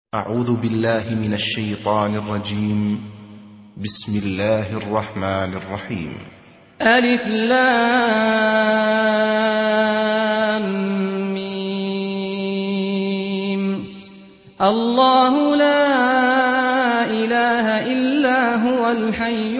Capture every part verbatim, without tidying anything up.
أعوذ بالله من الشيطان الرجيم. بسم الله الرحمن الرحيم. ألف لام ميم. الله لا إله إلا هو الحي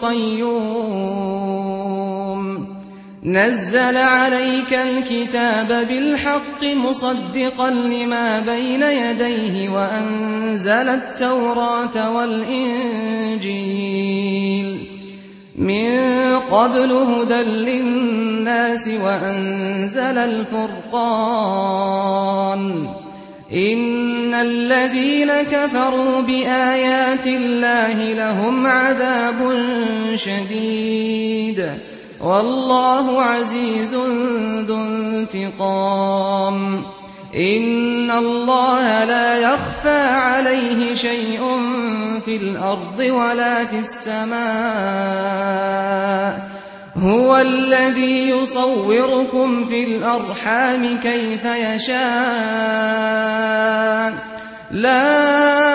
القيوم نزل عليك الكتاب بالحق مصدقا لما بين يديه وأنزل التوراة والإنجيل من قبل هدى للناس وأنزل الفرقان إن الذين كفروا بآيات الله لهم عذاب شديد والله عزيز ذو انتقام إن الله لا يخفى عليه شيء في الأرض ولا في السماء هو الذي يصوركم في الأرحام كيف يشاء لا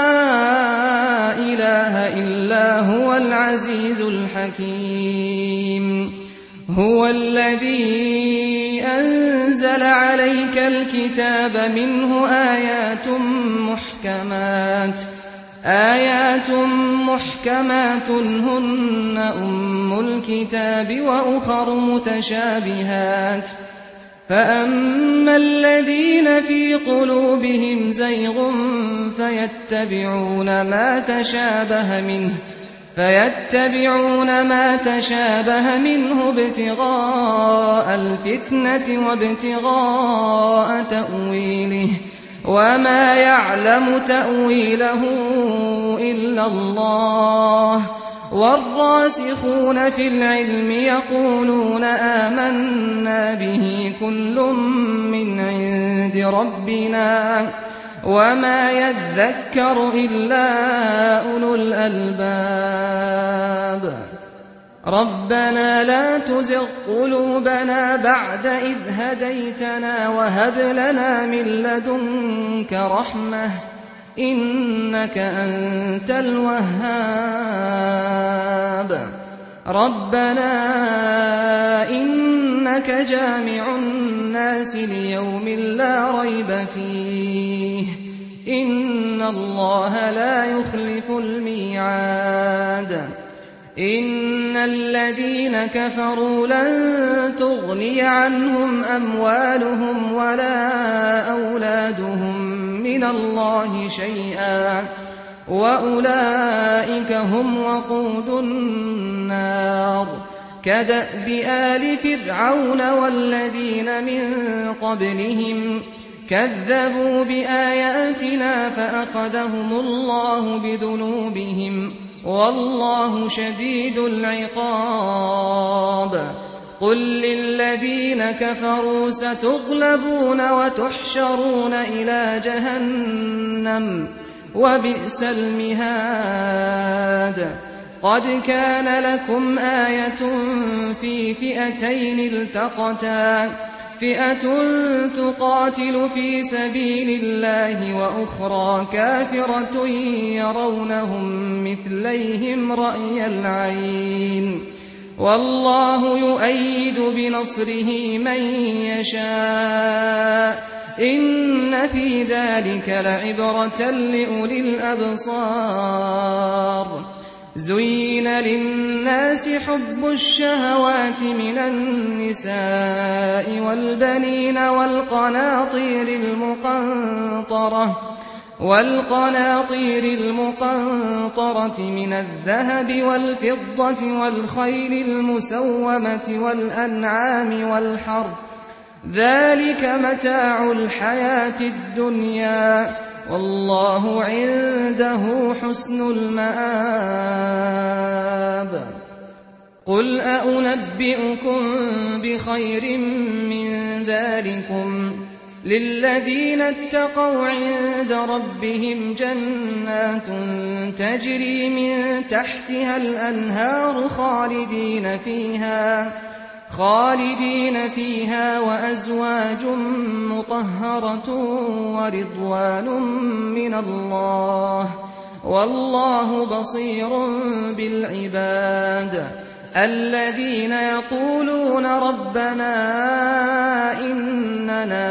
إله إلا هو العزيز الحكيم هو الذي أنزل عليك الكتاب منه آيات محكمات آيات محكمات هن أم الكتاب وأخر متشابهات فأما الذين في قلوبهم زيغ فيتبعون ما تشابه منه فيتبعون ما تشابه منه ابتغاء الفتنة وابتغاء تأويله وما يعلم تأويله إلا الله والراسخون في العلم يقولون آمنا به كل من عند ربنا وما يذكر إلا أولو الألباب ربنا لا تزغ قلوبنا بعد إذ هديتنا وهب لنا من لدنك رحمة إنك أنت الوهاب ربنا إنك جامع الناس ليوم لا ريب فيه إن الله لا يخلف الميعاد إن الذين كفروا لن تغني عنهم أموالهم ولا أولادهم من الله شيئا وأولئك هم وقود النار كدأب آل فرعون والذين من قبلهم كذبوا بآياتنا فأخذهم الله بذنوبهم والله شديد العقاب قل للذين كفروا ستغلبون وتحشرون إلى جهنم وبئس المهاد قد كان لكم آية في فئتين التقتا فئة تقاتل في سبيل الله وأخرى كافرة يرونهم مثليهم رأي العين والله يؤيد بنصره من يشاء إن في ذلك لعبرة لأولي الأبصار زين للناس حب الشهوات من النساء والبنين والقناطير المقنطرة والقناطير المقنطرة من الذهب والفضة والخيل المسومة والأنعام والحرث ذلك متاع الحياة الدنيا والله عنده حسن المآب قل أنبئكم بخير من ذلكم للذين اتقوا عند ربهم جنات تجري من تحتها الأنهار خالدين فيها خالدين فيها وأزواج مطهرة ورضوان من الله والله بصير بالعباد الذين يقولون ربنا إننا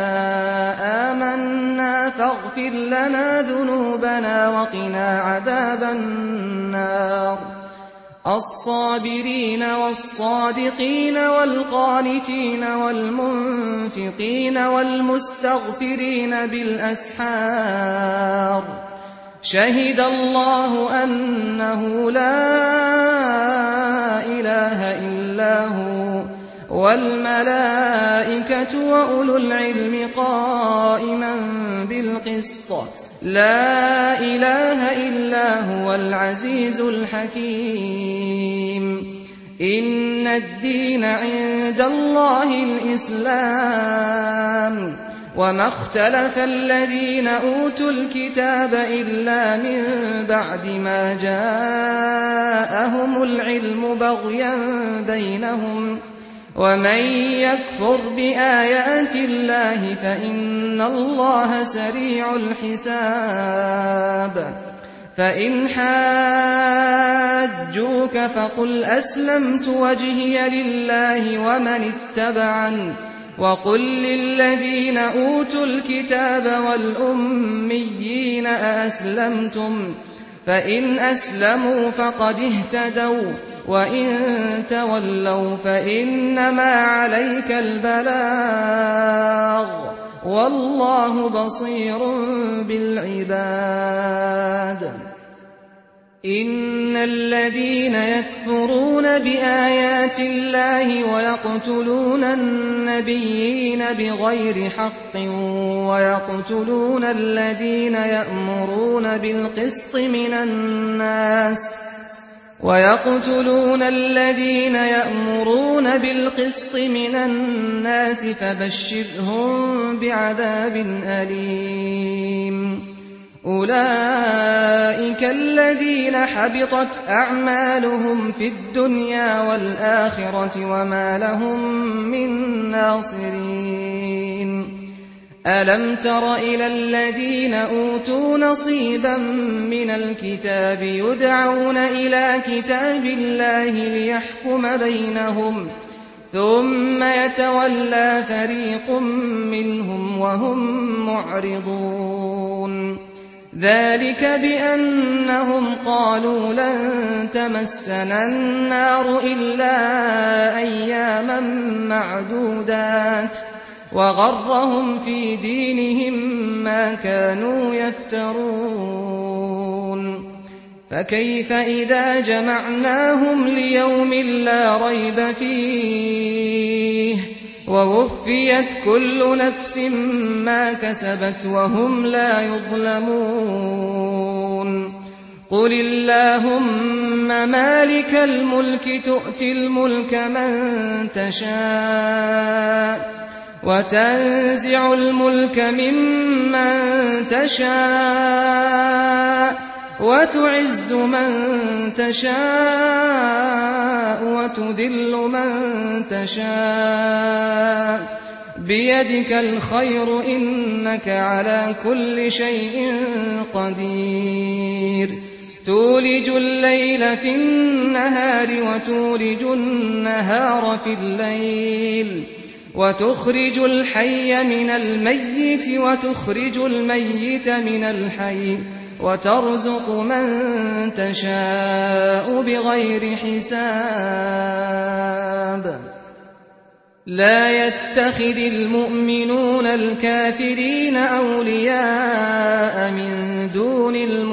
آمنا فاغفر لنا ذنوبنا وقنا عذاب النار الصابرين والصادقين والقانتين والمنفقين والمستغفرين بالأسحار شهد الله أنه لا إله إلا هو والملائكة وأولو العلم قائما بالقسط لا إله إلا هو العزيز الحكيم إن الدين عند الله الإسلام وما اختلف الذين أوتوا الكتاب إلا من بعد ما جاءهم العلم بغيا بينهم ومن يكفر بآيات الله فإن الله سريع الحساب فإن حاجوك فقل أسلمت وجهي لله ومن اتبعني وقل للذين أوتوا الكتاب والأميين أأسلمتم فإن أسلموا فقد اهتدوا وإن تولوا فإنما عليك البلاغ والله بصير بالعباد إن الذين يكفرون بآيات الله ويقتلون النبيين بغير حق ويقتلون الذين يأمرون بالقسط من الناس ويقتلون الذين يأمرون بالقسط من الناس فبشرهم بعذاب أليم أولئك الذين حبطت أعمالهم في الدنيا والآخرة وما لهم من ناصرين ألم تر إلى الذين أوتوا نصيبا من الكتاب يدعون إلى كتاب الله ليحكم بينهم ثم يتولى فريق منهم وهم معرضون ذلك بأنهم قالوا لن تمسنا النار إلا أياما معدودات وغرهم في دينهم ما كانوا يفترون فكيف إذا جمعناهم ليوم لا ريب فيه ووفيت كل نفس ما كسبت وهم لا يظلمون قل اللهم مالك الملك تؤتي الملك من تشاء وتنزع الملك ممن تشاء وتعز من تشاء وتذل من تشاء بيدك الخير إنك على كل شيء قدير تولج الليل في النهار وتولج النهار في الليل وتخرج الحي من الميت وتخرج الميت من الحي وترزق من تشاء بغير حساب لا يتخذ المؤمنون الكافرين أولياء من دون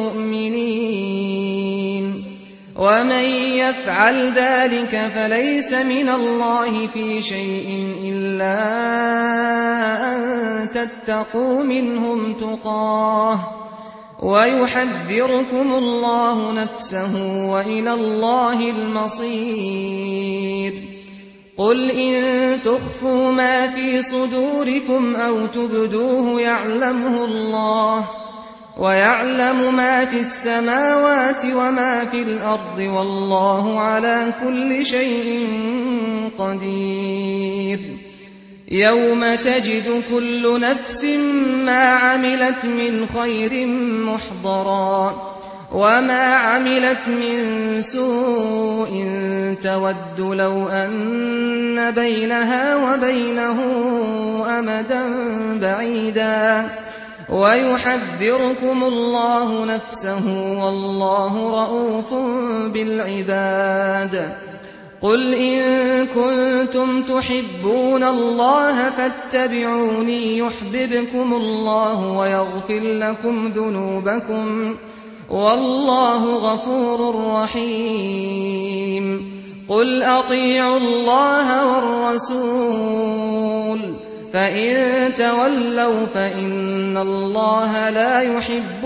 المؤمنين ومن يفعل ذلك فليس من الله في شيء إلا أن تتقوا منهم تقاه ويحذركم الله نفسه وإلى الله المصير قل إن تخفوا ما في صدوركم أو تبدوه يعلمه الله ويعلم ما في السماوات وما في الأرض والله على كل شيء قدير يوم تجد كل نفس ما عملت من خير محضرا وما عملت من سوء تود لو أن بينها وبينه أمدا بعيدا ويحذركم الله نفسه والله رؤوف بالعباد قل إن كنتم تحبون الله فاتبعوني يحببكم الله ويغفر لكم ذنوبكم والله غفور رحيم قل أطيعوا الله والرسول فإن تولوا فإن الله لا يحب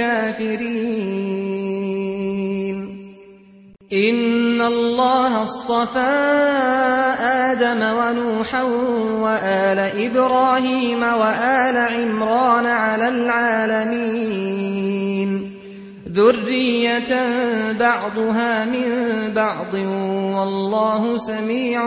الكافرين إن الله اصطفى آدم ونوحا وآل إبراهيم وآل عمران على العالمين ذرية بعضها من بعض والله سميع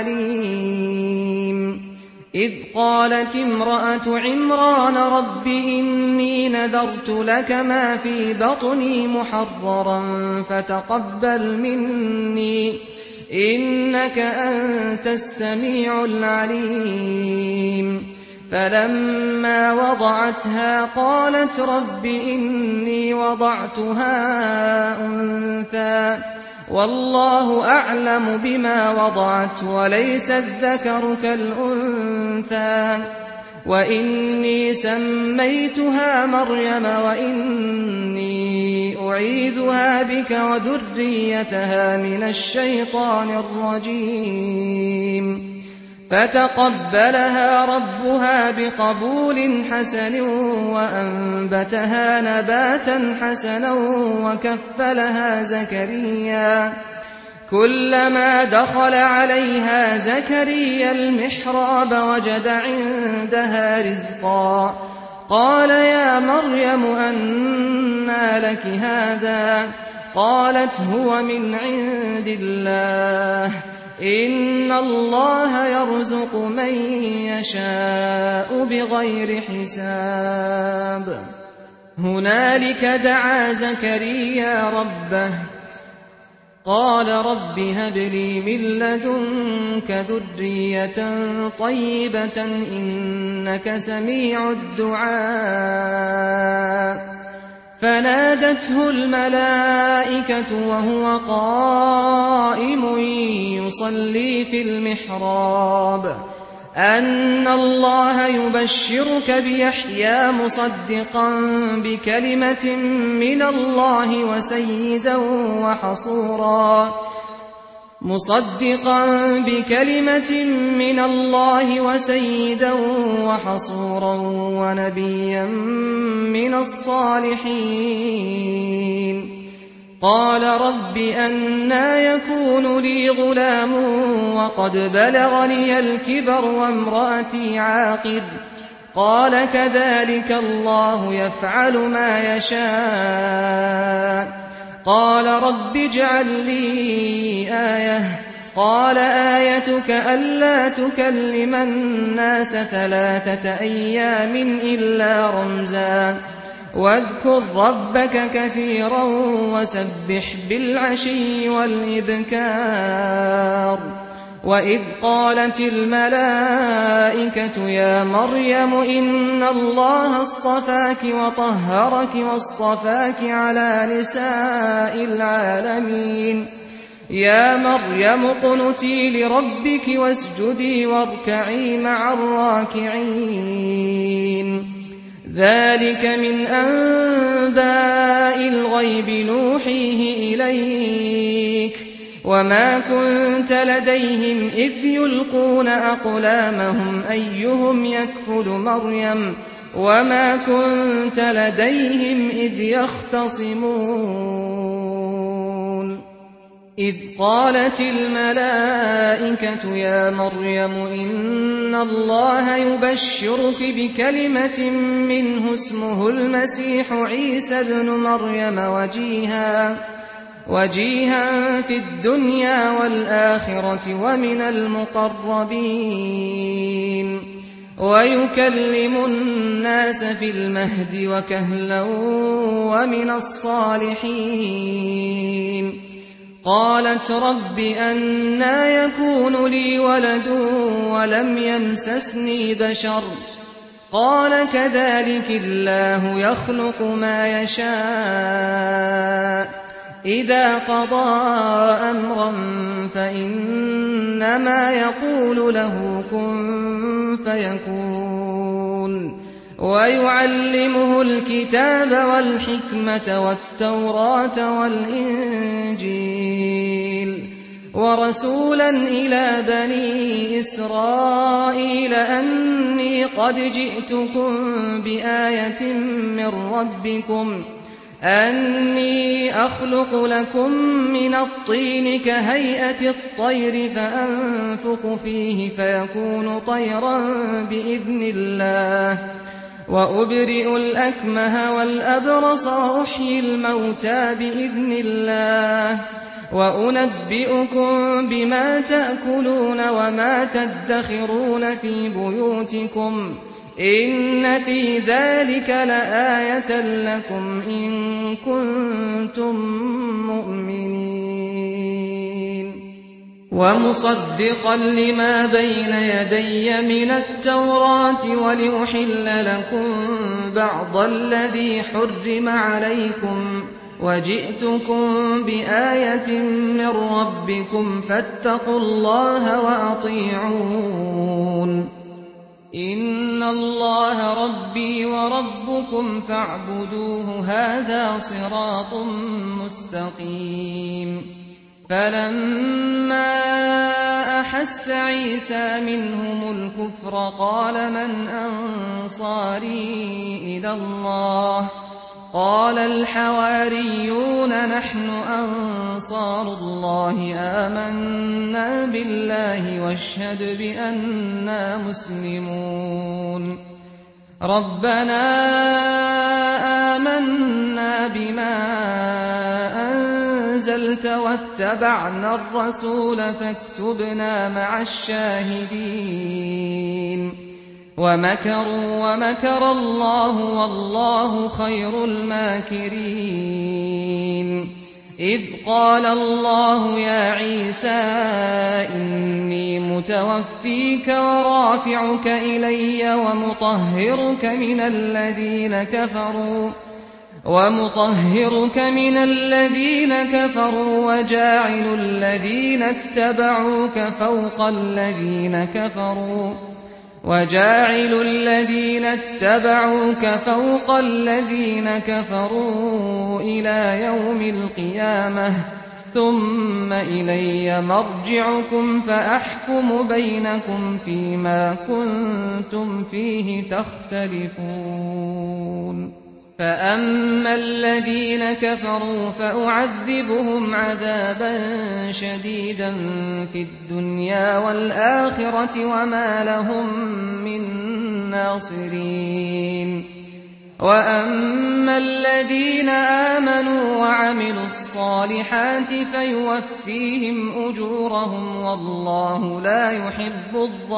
عليم إذ قالت امرأة عمران رب إني نذرت لك ما في بطني محررا فتقبل مني إنك أنت السميع العليم فلما وضعتها قالت رب إني وضعتها أنثى والله أعلم بما وضعت وليس الذكر كالأنثى وإني سميتها مريم وإني أعيذها بك وذريتها من الشيطان الرجيم فتقبلها ربها بقبول حسن وأنبتها نباتا حسنا وكفلها زكريا كلما دخل عليها زكريا المحراب وجد عندها رزقا قال يا مريم أنى لك هذا قالت هو من عند الله إن الله يرزق من يشاء بغير حساب هنالك دعا زكريا ربه قال رب هب لي من لدنك ذرية طيبة إنك سميع الدعاء فنادته الملائكة وهو قائم يصلي في المحراب أن الله يبشرك بيحيى مصدقا بكلمة من الله وسيدا وحصورا مصدقا بكلمة من الله وسيدا وحصورا ونبيا من الصالحين قال رب أنى يكون لي غلام وقد بلغني الكبر وامرأتي عاقر قال كذلك الله يفعل ما يشاء قال رب اجعل لي آية قال آيتك ألا تكلم الناس ثلاثة أيام إلا رمزا واذكر ربك كثيرا وسبح بالعشي والإبكار وإذ قالت الملائكة يا مريم إن الله اصطفاك وطهرك واصطفاك على نساء العالمين يا مريم اقنتي لربك واسجدي واركعي مع الراكعين ذلك من أنباء الغيب نوحيه إليك وما كنت لديهم إذ يلقون أقلامهم أيهم يكفل مريم وما كنت لديهم إذ يختصمون إذ قالت الملائكة يا مريم إن الله يبشرك بكلمة منه اسمه المسيح عيسى ابن مريم وجيها وجيها في الدنيا والآخرة ومن المقربين ويكلم الناس في المهد وكهلا ومن الصالحين. قالت رب أنى يكون لي ولد ولم يمسسني بشر قال كذلك الله يخلق ما يشاء إذا قضى أمرا فإنما يقول له كن فيكون. ويعلمه الكتاب والحكمة والتوراة والإنجيل ورسولا إلى بني إسرائيل أني قد جئتكم بآية من ربكم أني أخلق لكم من الطين كهيئة الطير فأنفخ فيه فيكون طيرا بإذن الله وأبرئ الأكمه والأبرص وأحيي الموتى بإذن الله وأنبئكم بما تأكلون وما تدخرون في بيوتكم إن في ذلك لآية لكم إن كنتم مؤمنين. ومصدقا لما بين يدي من التوراة ولأحل لكم بعض الذي حرم عليكم وجئتكم بآية من ربكم فاتقوا الله وأطيعون. إن الله ربي وربكم فاعبدوه هذا صراط مستقيم. فلما أحس عيسى منهم الكفر قال من أنصاري إلى الله قال الحواريون نحن أنصار الله آمنا بالله واشهد بأننا مسلمون. ربنا آمنا بما أنزلت واتبعنا الرسول فاكتبنا مع الشاهدين. ومكروا ومكر الله والله خير الماكرين. إذ قال الله يا عيسى إني متوفيك ورافعك إلي ومطهرك من الذين كفروا ومطهرك من الذين كفروا وجاعل الذين اتبعوك فوق الذين كفروا وجاعل الذين اتبعوك فوق الذين كفروا إلى يوم القيامة ثم إلي مرجعكم فأحكم بينكم فيما كنتم فيه تختلفون. فأما الذين كفروا فأعذبهم عذابا شديدا في الدنيا والآخرة وما لهم من ناصرين. وأما الذين آمنوا وعملوا الصالحات فيوفيهم أجورهم والله لا يحب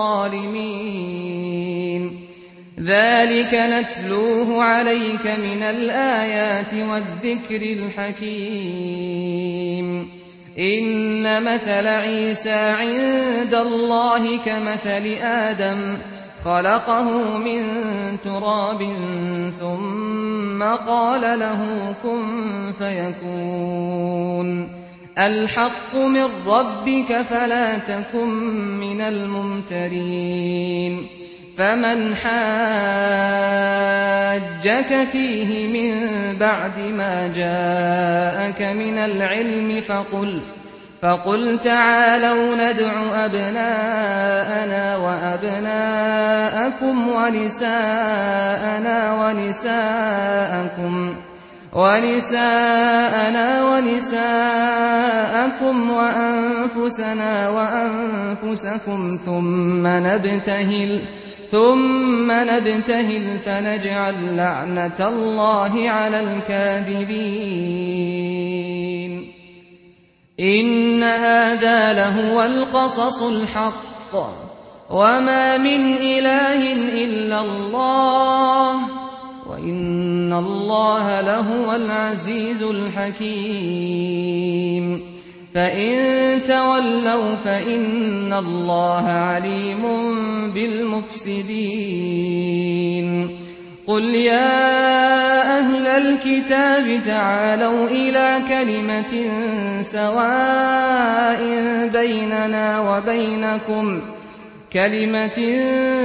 الظالمين. ذلك نتلوه عليك من الآيات والذكر الحكيم. إن مثل عيسى عند الله كمثل آدم خلقه من تراب ثم قال له كن فيكون. الحق من ربك فلا تكن من الممترين. فمن حاجك فيه من بعد ما جاءك من العلم فقل فقل تعالوا ندع أبناءنا وأبناءكم ونساءنا ونساءكم ونساءنا ونساءكم وأنفسنا وأنفسكم ثم نبتهل ثم نبتهل فنجعل لعنة الله على الكاذبين. إن هذا لهو القصص الحق وما من إله إلا الله وإن الله لهو العزيز الحكيم فإن تولوا فإن الله عليم بالمفسدين قل يا أهل الكتاب تعالوا إلى كلمة سواء بيننا وبينكم كلمة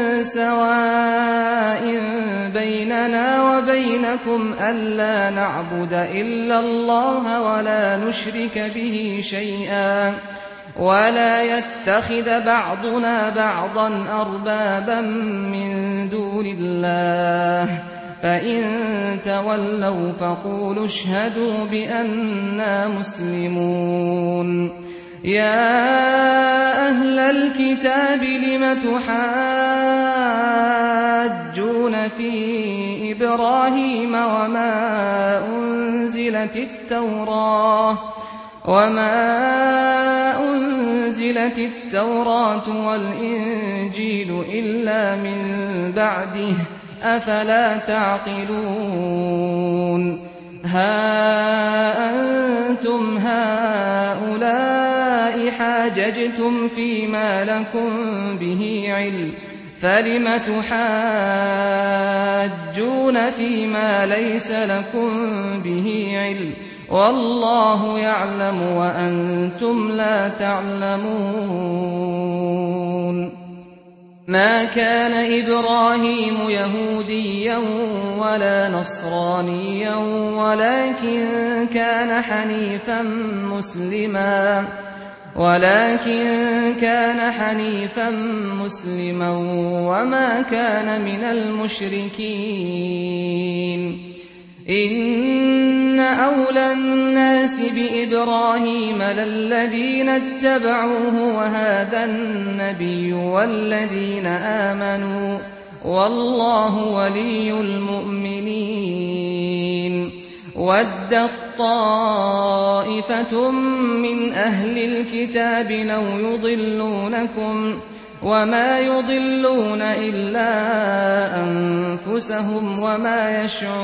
سواء بيننا وبينكم ألا نعبد إلا الله ولا نشرك به شيئا ولا يتخذ بعضنا بعضا أربابا من دون الله فإن تولوا فقولوا اشهدوا بأننا مسلمون يا أهل الكتاب لم تحاجون في إبراهيم وما أنزلت التوراة وما أنزلت التوراة والإنجيل إلا من بعده أفلا تعقلون ها أنتم هؤلاء حاججتم فيما لكم به علم فلم تحاجون فيما ليس لكم به علم والله يعلم وأنتم لا تعلمون ما كان إبراهيم يهوديا ولا نصرانيا ولكن كان حنيفا مسلما ولكن كان حنيفا مسلما وما كان من المشركين إن أولى الناس بإبراهيم للذين اتبعوه وهذا النبي والذين آمنوا والله ولي المؤمنين ودت طائفة من أهل الكتاب لو يضلونكم وما يضلون إلا أنفسهم وما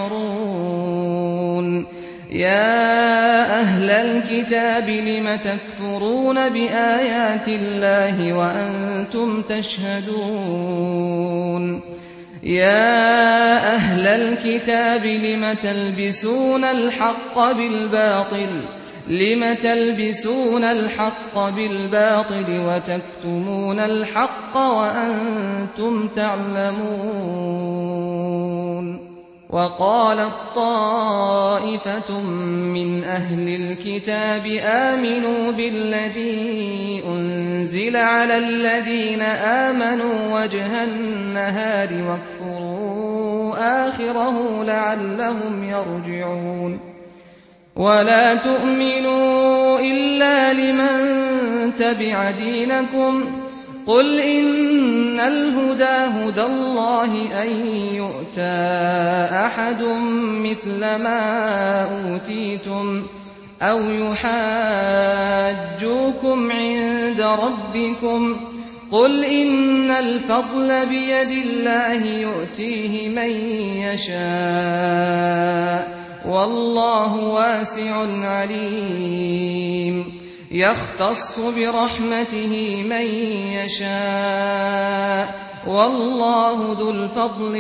يشعرون يا أهل الكتاب لم تكفرون بآيات الله وأنتم تشهدون يا أهل الكتاب لم تلبسون الحق بالباطل لم تلبسون الحق بالباطل وتكتمون الحق وأنتم تعلمون وقالت طائفة من أهل الكتاب آمنوا بالذي أنزل على الذين آمنوا وجه النهار واكفروا آخره لعلهم يرجعون ولا تؤمنوا إلا لمن تبع دينكم قل إن الهدى هدى الله أن يؤتى أحد مثل ما أوتيتم أو يحاجوكم عند ربكم قل إن الفضل بيد الله يؤتيه من يشاء والله واسع عليم يختص برحمته من يشاء والله ذو الفضل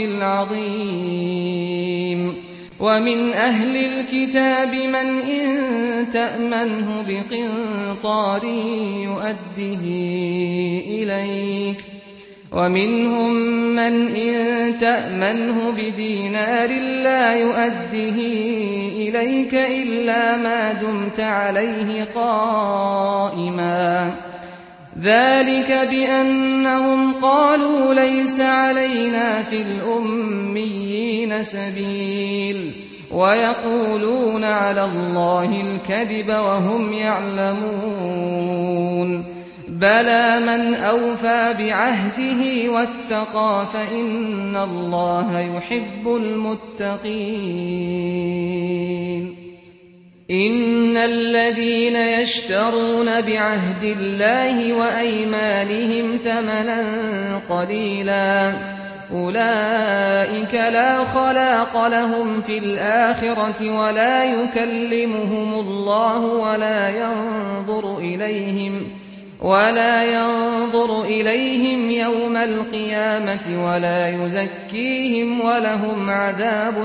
العظيم ومن أهل الكتاب من إن تأمنه بقنطار يؤده إليك ومنهم من إن تأمنه بدينار لا يؤده إليك إلا ما دمت عليه قائما ذلك بأنهم قالوا ليس علينا في الأميين سبيل ويقولون على الله الكذب وهم يعلمون بلى من أوفى بعهده واتقى فإن الله يحب المتقين إن الذين يشترون بعهد الله وأيمانهم ثمنا قليلا أولئك لا خلاق لهم في الآخرة ولا يكلمهم الله ولا ينظر إليهم ولا ينظر إليهم يوم القيامة ولا يزكيهم ولهم عذاب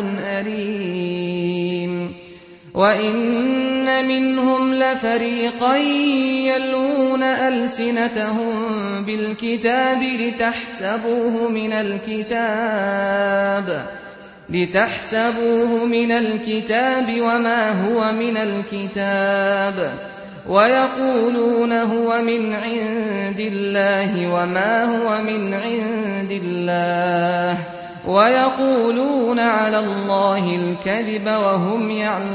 أليم وإن منهم لفريقا يلوون ألسنتهم بالكتاب لتحسبوه من الكتاب لتحسبوه من الكتاب وما هو من الكتاب ويقولون هو من عند الله وما هو من عند الله ويقولون على الله الكذب وهم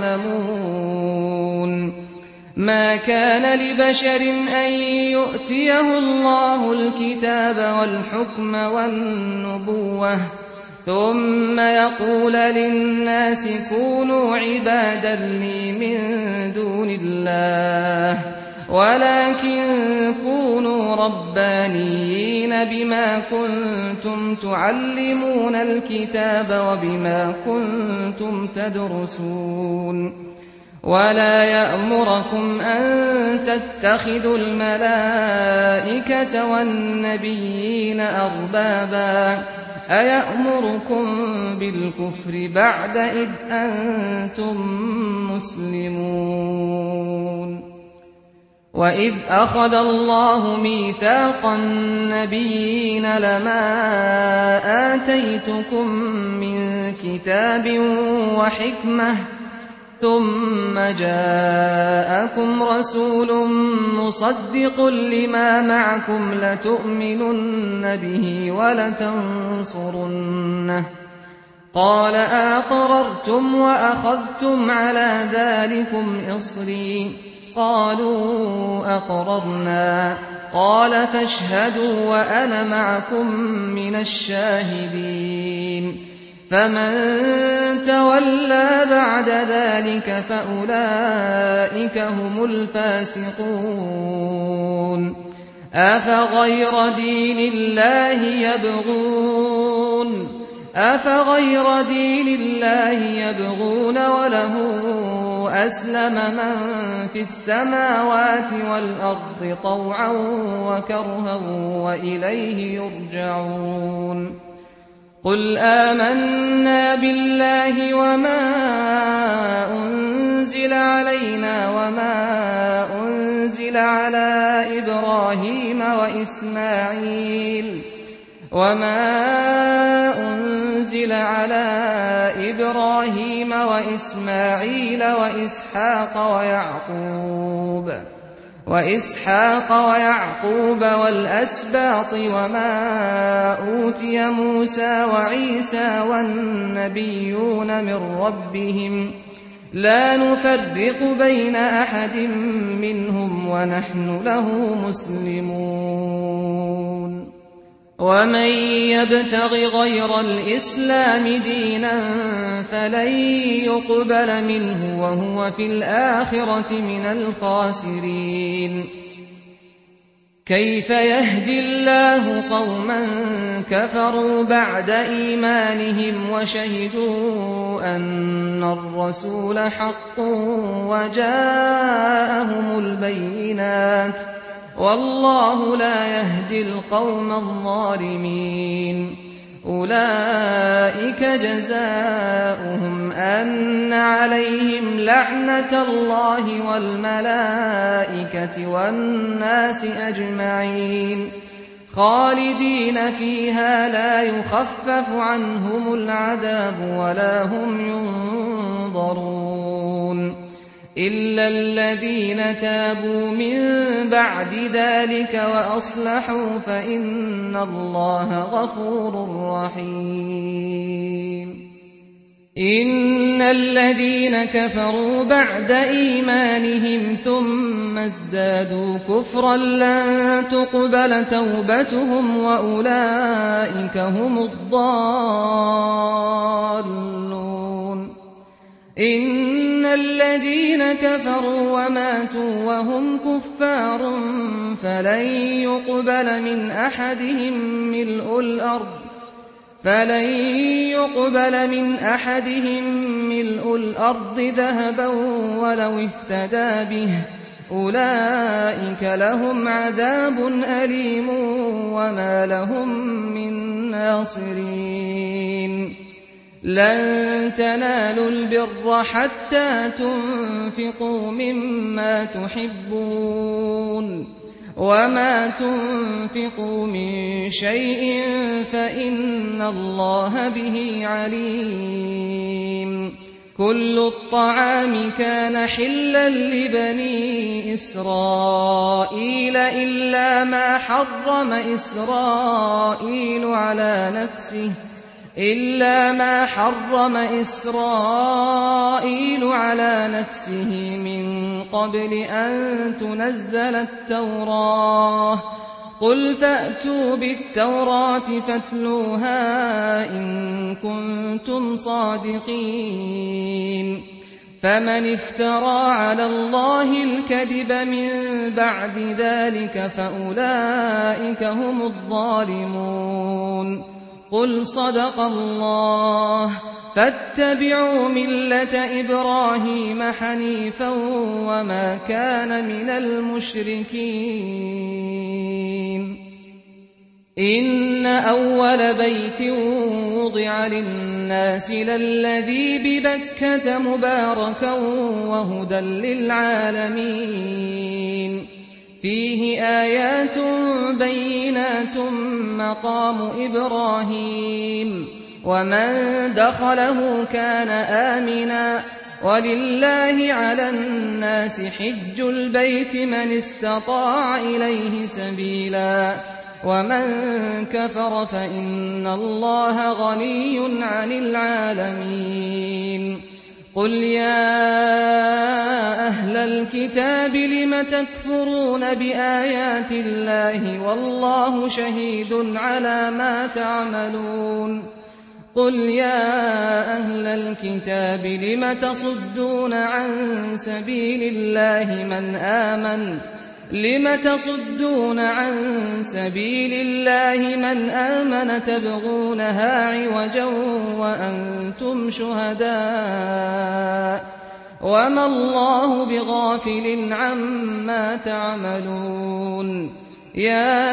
يعلمون ما كان لبشر أن يؤتيه الله الكتاب والحكم والنبوة ثم يقول للناس كونوا عبادا لي من دون الله ولكن كونوا ربانيين بما كنتم تعلمون الكتاب وبما كنتم تدرسون ولا يأمركم أن تتخذوا الملائكة والنبيين أربابا أيأمركم بالكفر بعد إذ أنتم مسلمون وإذ أخذ الله ميثاق النبيين لما آتيتكم من كتاب وحكمة ثم جاءكم رسول مصدق لما معكم لتؤمنن به ولتنصرنه قال أقررتم وأخذتم على ذلكم إصري قالوا أقررنا قال فاشهدوا وأنا معكم من الشاهدين فمن تولى بعد ذلك فأولئك هم الفاسقون أفغير دين الله يبغون أفغير دين الله يبغون وله أسلم من في السماوات والأرض طوعا وكرها وإليه يرجعون قل آمنا بالله وما أنزل علينا وما أنزل على إبراهيم وإسماعيل وما أنزل على إبراهيم وإسماعيل وإسحاق ويعقوب وإسحاق ويعقوب والأسباط وما أوتي موسى وعيسى والنبيون من ربهم لا نفرق بين أحد منهم ونحن له مسلمون ومن يبتغ غير الإسلام دينا فلن يقبل منه وهو في الآخرة من الخاسرين كيف يهدي الله قوما كفروا بعد إيمانهم وشهدوا أن الرسول حق وجاءهم البينات والله لا يهدي القوم الظالمين أولئك جزاؤهم أن عليهم لعنة الله والملائكة والناس أجمعين خالدين فيها لا يخفف عنهم العذاب ولا هم ينظرون إلا الذين تابوا من بعد ذلك وأصلحوا فإن الله غفور رحيم إن الذين كفروا بعد إيمانهم ثم ازدادوا كفرا لن تقبل توبتهم وأولئك هم الضالون إن الذين كفروا وماتوا وهم كفار فلن يقبل من أحدهم ملء الأرض فلن يقبل من أحدهم ملء الأرض ذهبا ولو افتدى به أولئك لهم عذاب أليم وما لهم من ناصرين لن تنالوا البر حتى تنفقوا مما تحبون وما تنفقوا من شيء فإن الله به عليم كل الطعام كان حلا لبني إسرائيل إلا ما حرم إسرائيل على نفسه إلا ما حرم إسرائيل على نفسه من قبل أن تنزل التوراة قل فأتوا بالتوراة فاتلوها إن كنتم صادقين فمن افترى على الله الكذب من بعد ذلك فأولئك هم الظالمون قل صدق الله فاتبعوا ملة إبراهيم حنيفا وما كان من المشركين إن أول بيت وضع للناس للذي ببكة مباركا وهدى للعالمين فيه آيات بينات مقام إبراهيم ومن دخله كان آمنا ولله على الناس حج البيت من استطاع إليه سبيلا ومن كفر فإن الله غني عن العالمين قل يا أهل الكتاب لم تكفرون بآيات الله والله شهيد على ما تعملون قل يا أهل الكتاب لم تصدون عن سبيل الله من آمن لم تصدون عن سبيل الله من آمن تبغونها عوجا وأنتم شهداء وما الله بغافل عما تعملون يا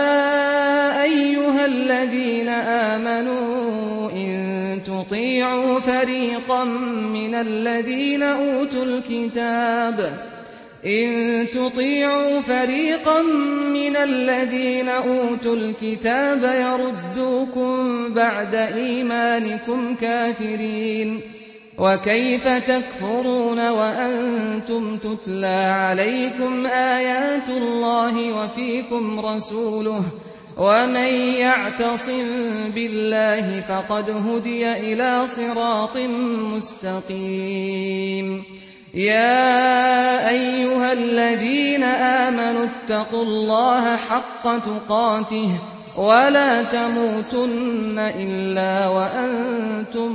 أيها الذين آمنوا إن تطيعوا فريقا من الذين أوتوا الكتاب إن تطيعوا فريقا من الذين أوتوا الكتاب يردوكم بعد إيمانكم كافرين وكيف تكفرون وأنتم تتلى عليكم آيات الله وفيكم رسوله ومن يعتصم بالله فقد هدي إلى صراط مستقيم يا أيها الذين آمنوا اتقوا الله حق تقاته ولا تموتن إلا وأنتم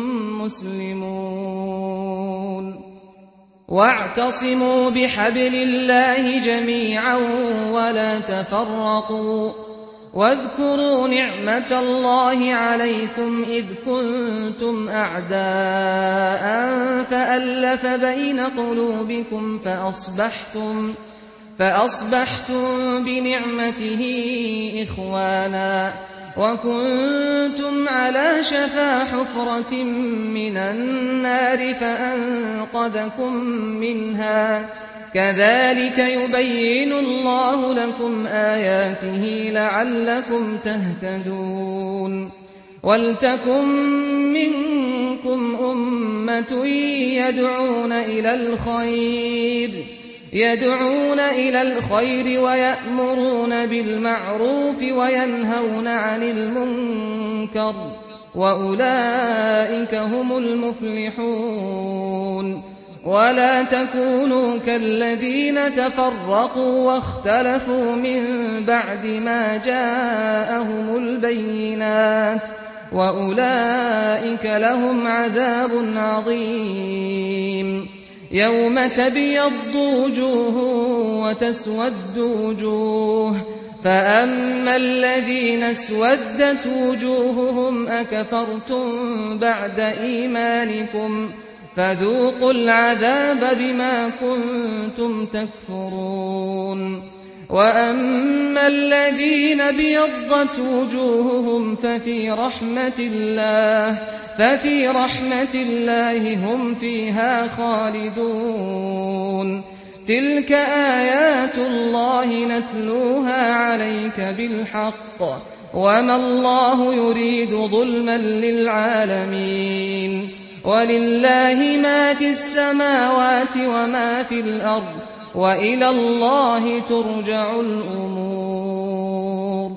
مسلمون واعتصموا بحبل الله جميعا ولا تفرقوا واذكروا نعمة الله عليكم إذ كنتم أعداء فألف بين قلوبكم فأصبحتم فأصبحتم بنعمته إخوانا وكنتم على شفا حفرة من النار فأنقذكم منها كذلك يبين الله لكم آياته لعلكم تهتدون ولتكن منكم أمة يدعون إلى الخير يدعون إلى الخير ويأمرون بالمعروف وينهون عن المنكر وأولئك هم المفلحون ولا تكونوا كالذين تفرقوا واختلفوا من بعد ما جاءهم البينات وأولئك لهم عذاب عظيم. يوم تبيض وجوه وتسود وجوه، فأما الذين اسودت وجوههم أكفرتم بعد إيمانكم فذوقوا العذاب بما كنتم تكفرون. وأما الذين ابيضت وجوههم ففي رحمة الله ففي رحمة الله هم فيها خالدون. تلك آيات الله نتلوها عليك بالحق، وما الله يريد ظلما للعالمين. ولله ما في السماوات وما في الأرض، وإلى الله ترجع الأمور.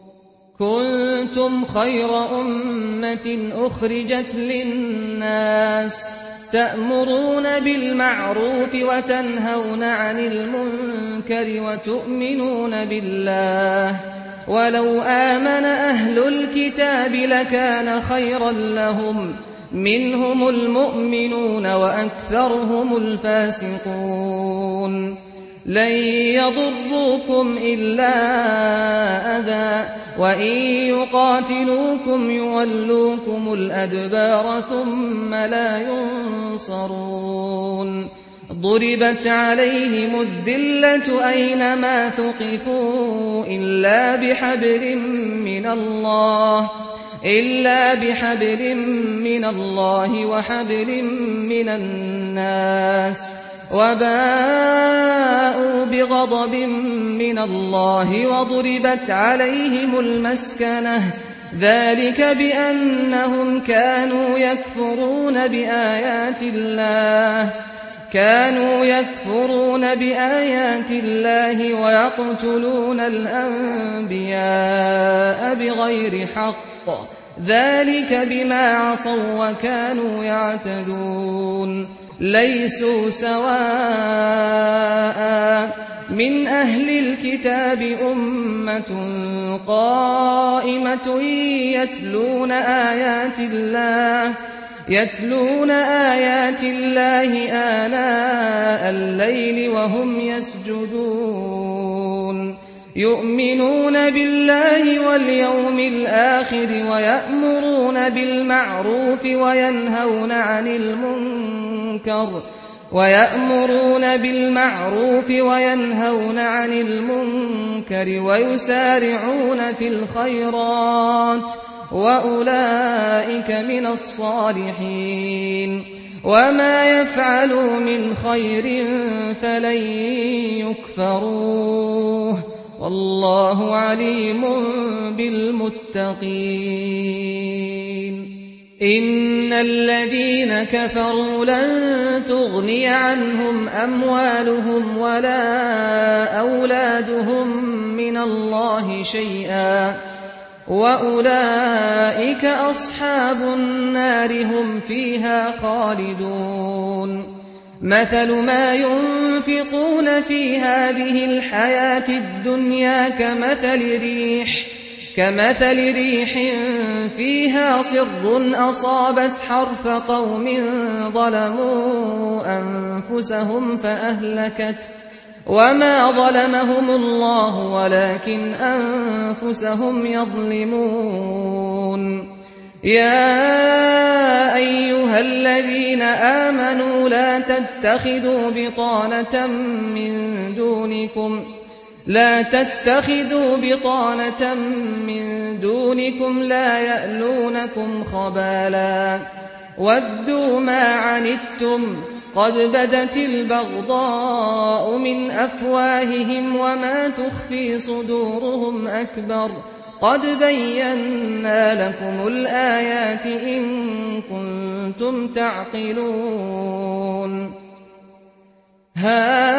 كنتم خير أمة أخرجت للناس تأمرون بالمعروف وتنهون عن المنكر وتؤمنون بالله. ولو آمن أهل الكتاب لكان خيرا لهم، منهم المؤمنون وأكثرهم الفاسقون. لن يضروكم إلا أذى، وإن يقاتلوكم يولوكم الأدبار ثم لا ينصرون. ضربت عليهم الذلة أينما ثقفوا إلا بحبل من الله إلا بحبل من الله وحبل من الناس، وباءوا بغضب من الله وضربت عليهم المسكنة، ذلك بأنهم كانوا يكفرون بآيات الله كانوا يكفرون بآيات الله ويقتلون الأنبياء بغير حق، ذلك بما عصوا وكانوا يعتدون. ليسوا سواء من أهل الكتاب أمة قائمة يتلون آيات الله يتلون آيات الله آناء الليل وهم يسجدون، يؤمنون بالله واليوم الآخر ويأمرون بالمعروف وينهون عن المنكر ويأمرون بالمعروف وينهون عن المنكر ويسارعون في الخيرات، وأولئك من الصالحين. وما يفعلوا من خير فلن يكفروه، والله عليم بالمتقين. إن الذين كفروا لن تغني عنهم أموالهم ولا أولادهم من الله شيئا، وأولئك أصحاب النار هم فيها خالدون. مثل ما ينفقون في هذه الحياة الدنيا كمثل ريح كمثل ريح فيها صر أصابت حرث قوم ظلموا أنفسهم فأهلكت، وما ظلمهم الله ولكن أنفسهم يظلمون. يا أيها الذين آمنوا لا تتخذوا بطانة من دونكم لا تتخذوا بطانة من دونكم لا يألونكم خبالا ودوا ما عنتم قد بدت البغضاء من أفواههم وما تخفي صدورهم أكبر قد بينا لكم الآيات إن كنتم تعقلون. ها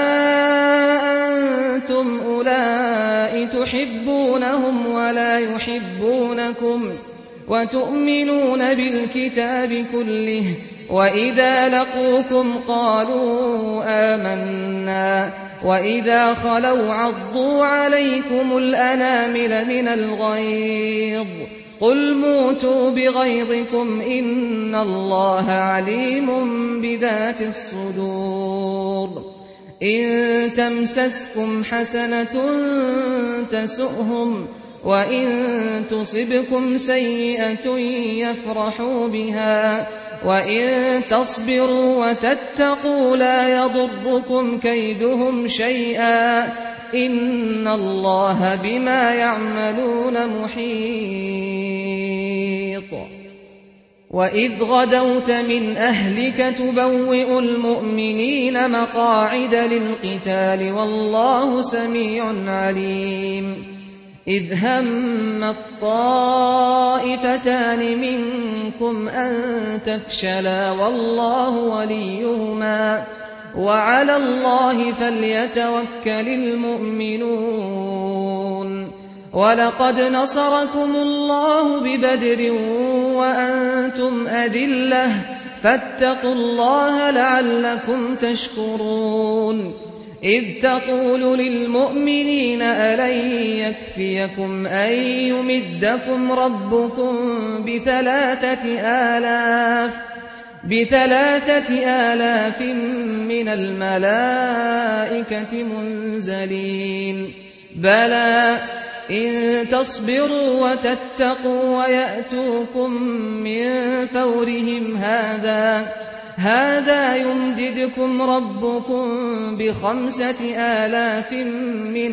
أنتم أولئك تحبونهم ولا يحبونكم وتؤمنون بالكتاب كله، وإذا لقوكم قالوا آمنا وإذا خلوا عضوا عليكم الأنامل من الغيظ قل موتوا بغيظكم إن الله عليم بذات الصدور إن تمسسكم حسنة تسؤهم وإن تصبكم سيئة يفرحوا بها وإن تصبروا وتتقوا لا يضركم كيدهم شيئا إن الله بما يعملون محيط وإذ غدوت من أهلك تبوئ المؤمنين مقاعد للقتال والله سميع عليم إذ هم الطائفتان منكم أن تفشلا والله وليهما وعلى الله فليتوكل المؤمنون ولقد نصركم الله ببدر وأنتم أذلة فاتقوا الله لعلكم تشكرون إذ تقول للمؤمنين ألن يكفيكم أن يمدكم ربكم بثلاثة آلاف بثلاثة آلاف من الملائكة منزلين بلى إن تصبروا وتتقوا ويأتوكم من فورهم هذا هذا يمددكم ربكم بخمسة آلاف من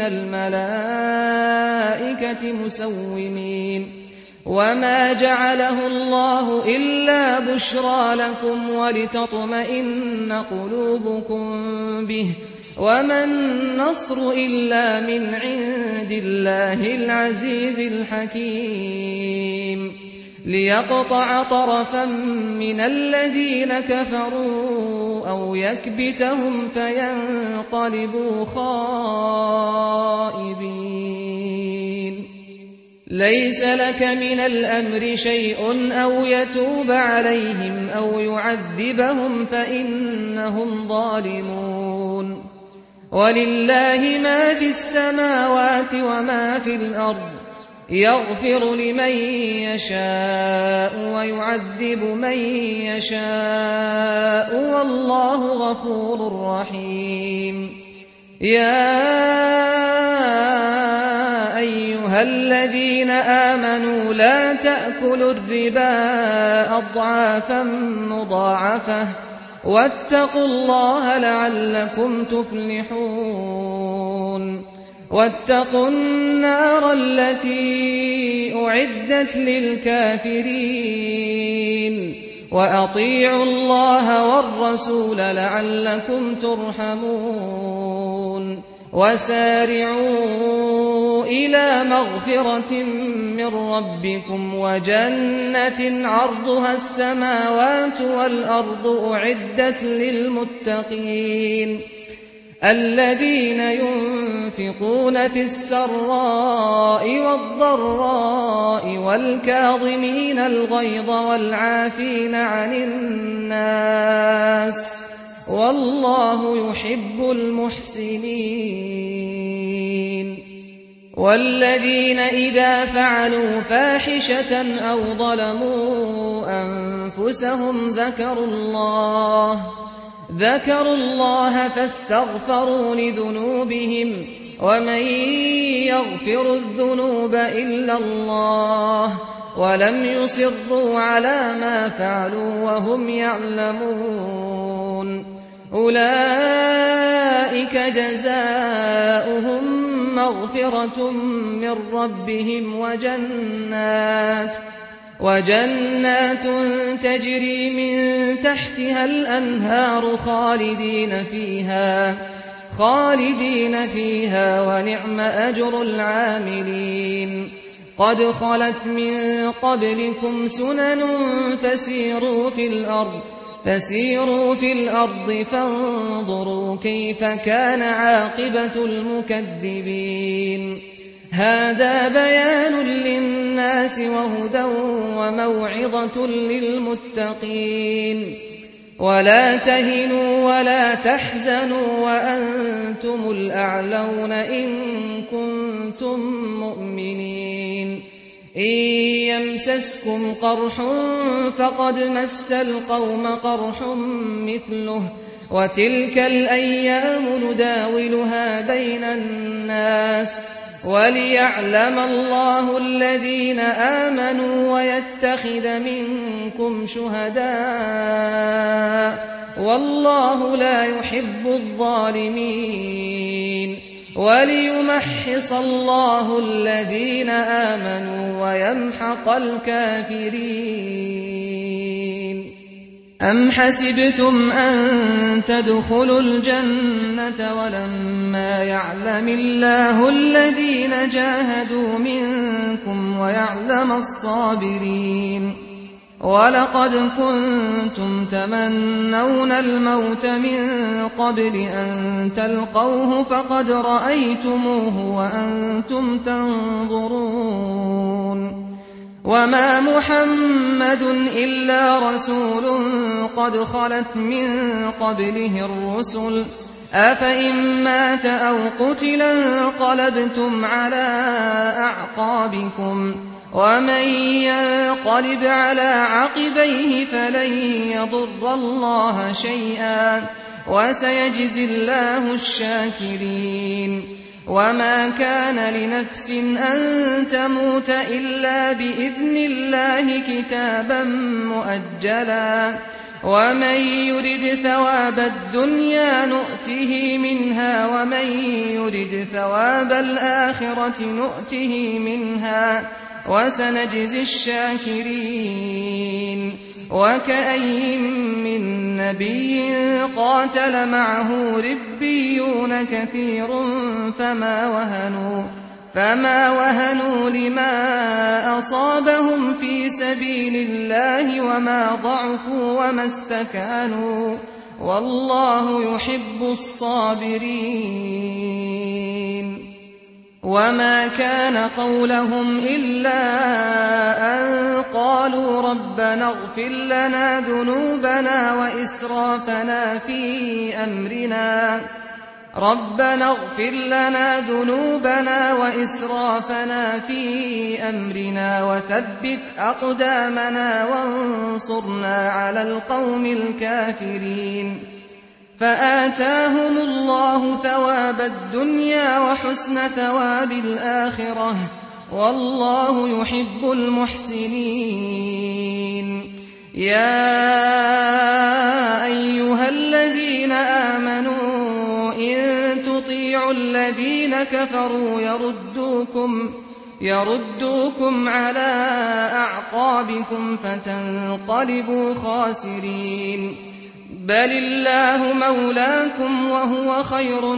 الملائكة مسومين وما جعله الله إلا بشرى لكم ولتطمئن قلوبكم به وما النصر إلا من عند الله العزيز الحكيم ليقطع طرفا من الذين كفروا أو يكبتهم فينقلبوا خائبين ليس لك من الأمر شيء أو يتوب عليهم أو يعذبهم فإنهم ظالمون ولله ما في السماوات وما في الأرض يغفر لمن يشاء ويعذب من يشاء والله غفور رحيم يا أيها الذين آمنوا لا تأكلوا الربا أضعافا مضاعفة واتقوا الله لعلكم تفلحون واتقوا النار التي أعدت للكافرين وأطيعوا الله والرسول لعلكم ترحمون وسارعوا إلى مغفرة من ربكم وجنة عرضها السماوات والأرض أعدت للمتقين الذين ينفقون في السراء والضراء والكاظمين الغيظ والعافين عن الناس والله يحب المحسنين والذين إذا فعلوا فاحشة أو ظلموا أنفسهم ذكروا الله ذكروا الله فاستغفروا لذنوبهم ومن يغفر الذنوب إلا الله ولم يصروا على ما فعلوا وهم يعلمون أولئك جزاؤهم مغفرة من ربهم وجنات وجنات تجري من تحتها الأنهار خالدين فيها خالدين فيها ونعم أجر العاملين قد خلت من قبلكم سنن فسيروا في الأرض فسيروا في الأرض فانظروا كيف كان عاقبة المكذبين هذا بيان للناس وهدى وموعظة للمتقين ولا تهنوا ولا تحزنوا وأنتم الأعلون إن كنتم مؤمنين إن يمسسكم قرح فقد مس القوم قرح مثله وتلك الأيام نداولها بين الناس وليعلم الله الذين آمنوا ويتخذ منكم شهداء والله لا يحب الظالمين وليمحص الله الذين آمنوا ويمحق الكافرين. أم حسبتم أن تدخلوا الجنة ولما يعلم الله الذين جاهدوا منكم ويعلم الصابرين ولقد كنتم تمنون الموت من قبل أن تلقوه فقد رأيتموه وأنتم تنظرون وما محمد إلا رسول قد خلت من قبله الرسل أفإن مات أو قتلا انقلبتم على أعقابكم ومن ينقلب على عقبيه فلن يضر الله شيئا وسيجزي الله الشاكرين. وما كان لنفس أن تموت إلا بإذن الله كتابا مؤجلا ومن يرد ثواب الدنيا نؤته منها ومن يرد ثواب الآخرة نؤته منها وسنجزي الشاكرين. وكأين من نبي قاتل معه ربيون كثير فما وهنوا فما وهنوا لما أصابهم في سبيل الله وما ضعفوا وما استكانوا والله يحب الصابرين. وما كان قولهم إلا أن قالوا ربنا اغفر لنا ذنوبنا وإسرافنا في أمرنا ربنا اغفر لنا ذنوبنا وإسرافنا في أمرنا وثبت أقدامنا وانصرنا على القوم الكافرين. فآتاهم الله ثواب الدنيا وحسن ثواب الآخرة والله يحب المحسنين. يا أيها الذين آمنوا إن تطيعوا الذين كفروا يردوكم يردوكم على أعقابكم فتنقلبوا خاسرين. بل الله مولاكم وهو خير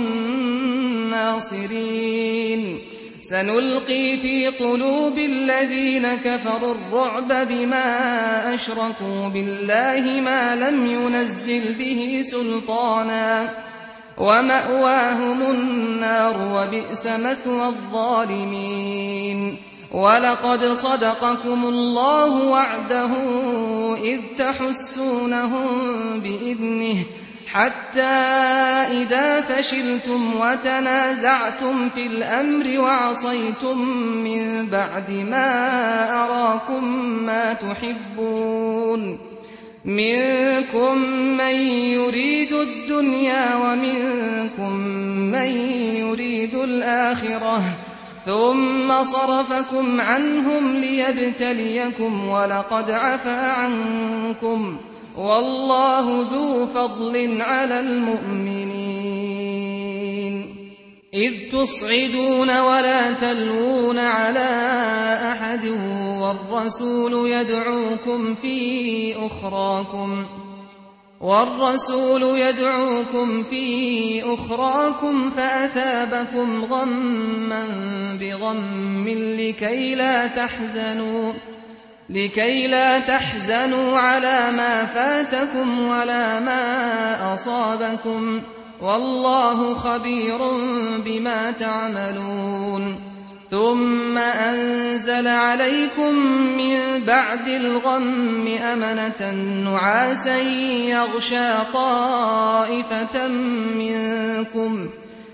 الناصرين. سنلقي في قلوب الذين كفروا الرعب بما أشركوا بالله ما لم ينزل به سلطانا ومأواهم النار وبئس مثوى الظالمين. ولقد صدقكم الله وعده إذ تحسونهم بإذنه حتى إذا فشلتم وتنازعتم في الأمر وعصيتم من بعد ما أراكم ما تحبون منكم من يريد الدنيا ومنكم من يريد الآخرة ثم صرفكم عنهم ليبتليكم ولقد عفا عنكم والله ذو فضل على المؤمنين. إذ تصعدون ولا تلوون على أحد والرسول يدعوكم في أخراكم والرسول يدعوكم في أخراكم فأثابكم غما بغم لكي لا تحزنوا لكي لا تحزنوا على ما فاتكم ولا ما أصابكم والله خبير بما تعملون. ثم أنزل عليكم من بعد الغم أمنة نعاسا يغشى طائفة منكم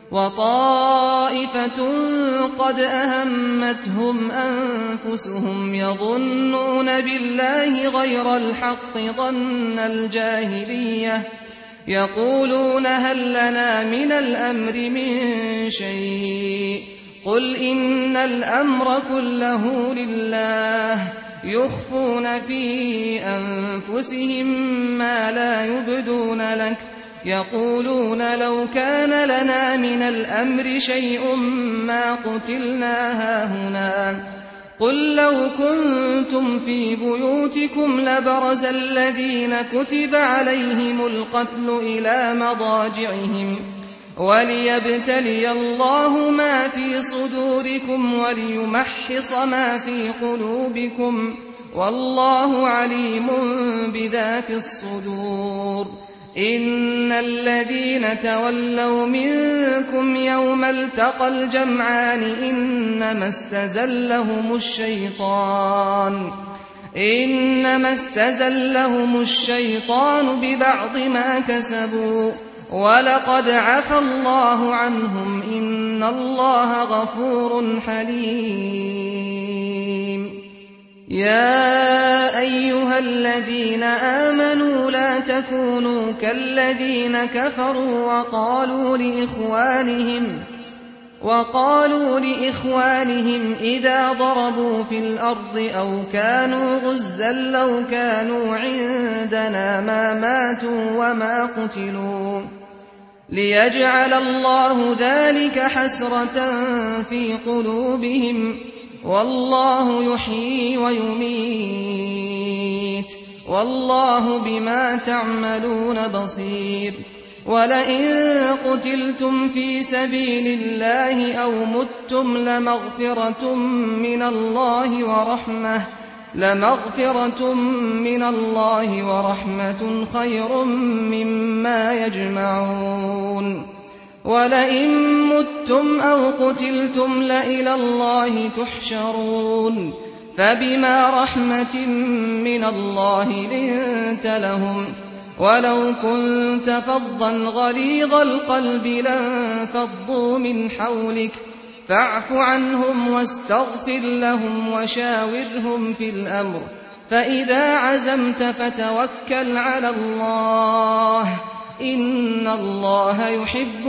وطائفة قد أهمتهم أنفسهم يظنون بالله غير الحق ظن الجاهلية يقولون هل لنا من الأمر من شيء قل إن الأمر كله لله يخفون في أنفسهم ما لا يبدون لك يقولون لو كان لنا من الأمر شيء ما قتلنا هاهنا قل لو كنتم في بيوتكم لبرز الذين كتب عليهم القتل إلى مضاجعهم وليبتلي الله ما في صدوركم وليمحص ما في قلوبكم والله عليم بذات الصدور إن الذين تولوا منكم يوم التقى الجمعان إنما استزلهم الشيطان إنما استزلهم الشيطان ببعض ما كسبوا ولقد عفى الله عنهم إن الله غفور حليم يا أيها الذين آمنوا لا تكونوا كالذين كفروا وقالوا لإخوانهم وقالوا لإخوانهم إذا ضربوا في الأرض أو كانوا غزا لو كانوا عندنا ما ماتوا وما قتلوا ليجعل الله ذلك حسرة في قلوبهم والله يحيي ويميت والله بما تعملون بصير ولئن قتلتم في سبيل الله أو متم لمغفرة من الله ورحمة لمغفرة من الله ورحمة خير مما يجمعون ولئن متم أو قتلتم لإلى الله تحشرون فبما رحمة من الله لنت لهم ولو كنت فظا غليظ القلب لانفضوا من حولك فاعف عنهم واستغفر لهم وشاورهم في الأمر فإذا عزمت فتوكل على الله إن الله يحب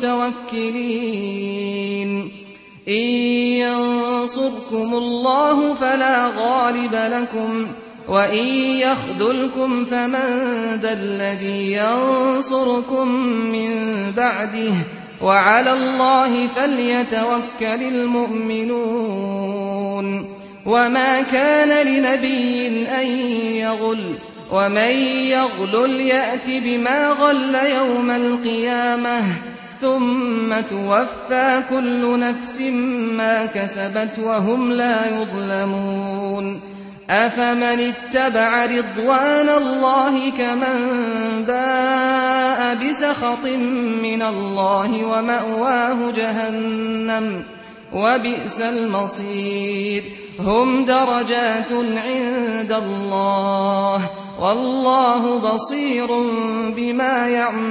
المتوكلين إن ينصركم الله فلا غالب لكم وإن يخذلكم فمن ذا الذي ينصركم من بعده وعلى الله فليتوكل المؤمنون وما كان لنبي أن يغل ومن يغلل يأت بما غل يوم القيامة ثم توفى كل نفس ما كسبت وهم لا يظلمون أفمن اتبع رضوان الله كمن باء بسخط من الله ومأواه جهنم وبئس المصير هم درجات عند الله والله بصير بما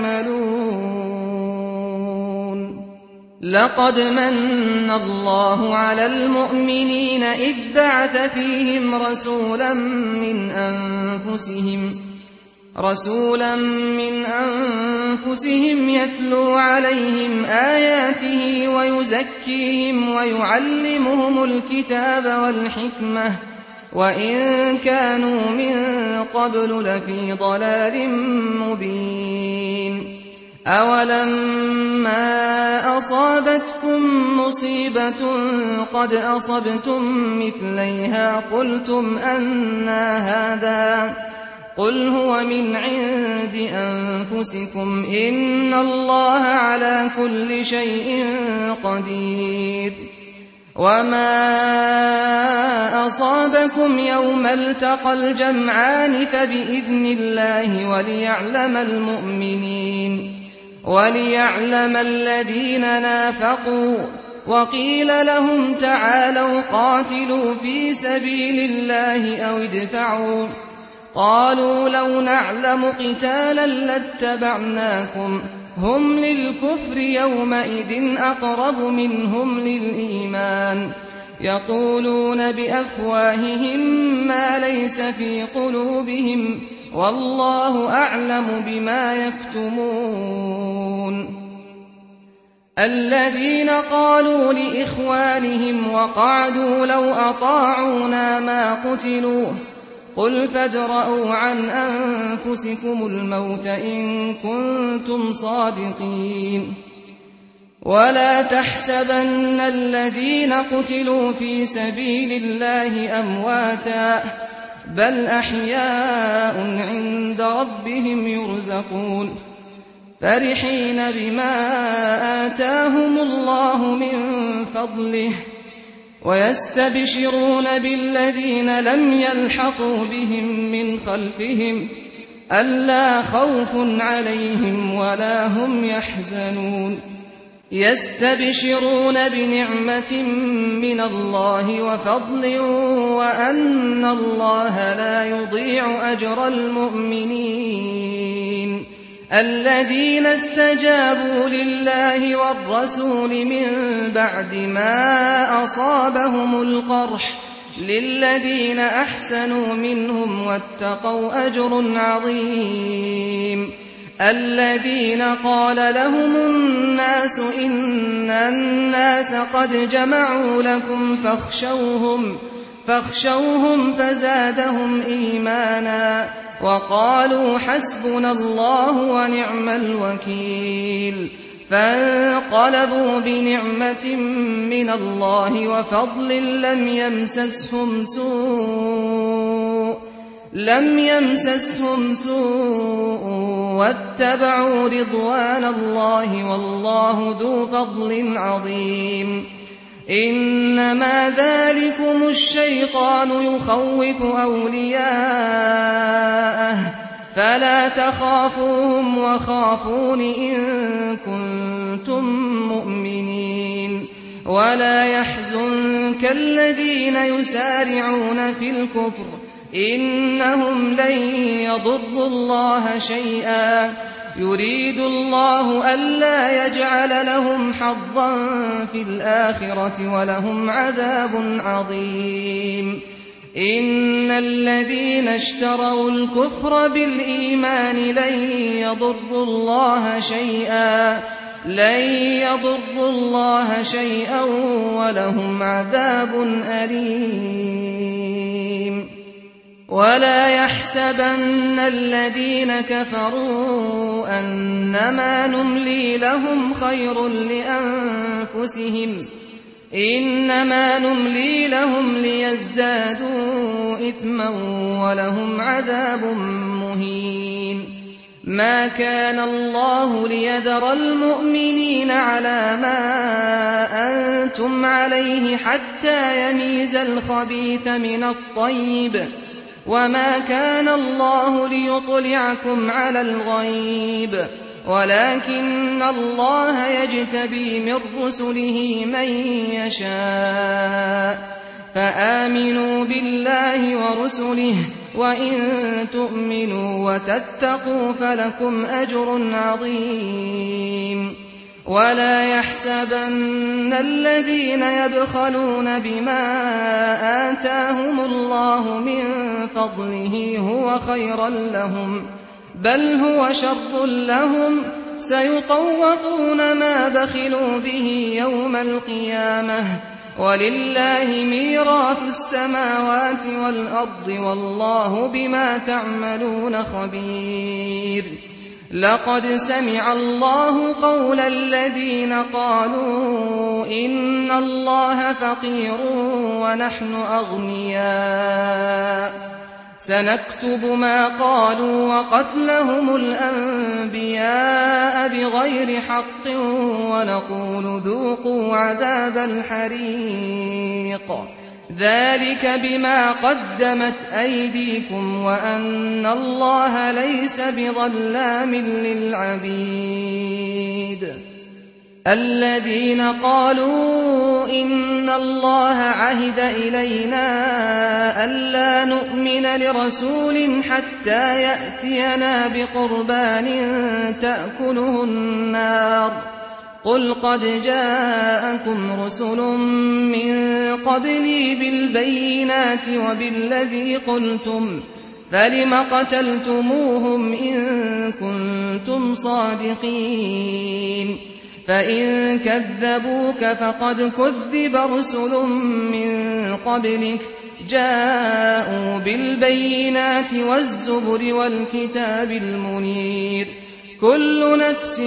يعملون لقد من الله على المؤمنين إذ بعث فيهم رسولا من أنفسهم رسولا من أنفسهم يتلو عليهم آياته ويزكيهم ويعلمهم الكتاب والحكمة وإن كانوا من قبل لفي ضلال مبين أولما أصابتكم مصيبة قد أصبتم مثليها قلتم أنى هذا قل هو من عند أنفسكم إن الله على كل شيء قدير وما أصابكم يوم التقى الجمعان فبإذن الله وليعلم المؤمنين وليعلم الذين نافقوا وقيل لهم تعالوا قاتلوا في سبيل الله أو ادفعوا قالوا لو نعلم قتالا لاتبعناكم هم للكفر يومئذ أقرب منهم للإيمان يقولون بأفواههم ما ليس في قلوبهم والله أعلم بما يكتمون الذين قالوا لإخوانهم وقعدوا لو أطاعونا ما قتلوا قل فادرءوا عن أنفسكم الموت إن كنتم صادقين ولا تحسبن الذين قتلوا في سبيل الله أمواتا بل أحياء عند ربهم يرزقون فرحين بما آتاهم الله من فضله ويستبشرون بالذين لم يلحقوا بهم من خلفهم ألا خوف عليهم ولا هم يحزنون يستبشرون بنعمة من الله وفضل وأن الله لا يضيع أجر المؤمنين الذين استجابوا لله والرسول من بعد ما أصابهم القرح للذين أحسنوا منهم واتقوا أجر عظيم الذين قال لهم الناس إن الناس قد جمعوا لكم فاخشوهم فاخشوهم فزادهم إيمانا وقالوا حسبنا الله ونعم الوكيل فانقلبوا بنعمة من الله وفضل لم يمسسهم سوء لم يمسسهم سوء واتبعوا رضوان الله والله ذو فضل عظيم إنما ذلكم الشيطان يخوف أولياءه فلا تخافوهم وخافون إن كنتم مؤمنين ولا يحزنك الذين يسارعون في الكفر إنهم لن يضروا الله شيئا يريد الله ألا يجعل لهم حظا في الآخرة ولهم عذاب عظيم إن الذين اشتروا الكفر بالإيمان لن يضروا الله شيئا لن يضروا الله شيئا ولهم عذاب أليم ولا يحسبن الذين كفروا أنما نملي لهم خير لأنفسهم إنما نملي لهم ليزدادوا إثما ولهم عذاب مهين ما كان الله ليذر المؤمنين على ما أنتم عليه حتى يميز الخبيث من الطيب وما كان الله ليطلعكم على الغيب ولكن الله يجتبي من رسله من يشاء فآمنوا بالله ورسله وإن تؤمنوا وتتقوا فلكم أجر عظيم ولا يحسبن الذين يبخلون بما آتاهم الله من فضله هو خيرا لهم بل هو شر لهم سيطوقون ما بخلوا به يوم القيامة ولله ميراث السماوات والأرض والله بما تعملون خبير لقد سمع الله قول الذين قالوا إن الله فقير ونحن أغنياء سنكتب ما قالوا وقتلهم الأنبياء بغير حق ونقول ذوقوا عذاب الحريق ذلك بما قدمت أيديكم وأن الله ليس بظلام للعبيد الذين قالوا إن الله عهد إلينا ألا نؤمن لرسول حتى يأتينا بقربان تأكله النار قل قد جاءكم رسل من قبلي بالبينات وبالذي قلتم فلم قتلتموهم إن كنتم صادقين فإن كذبوك فقد كذب رسل من قبلك جاءوا بالبينات والزبر والكتاب المنير كل نفس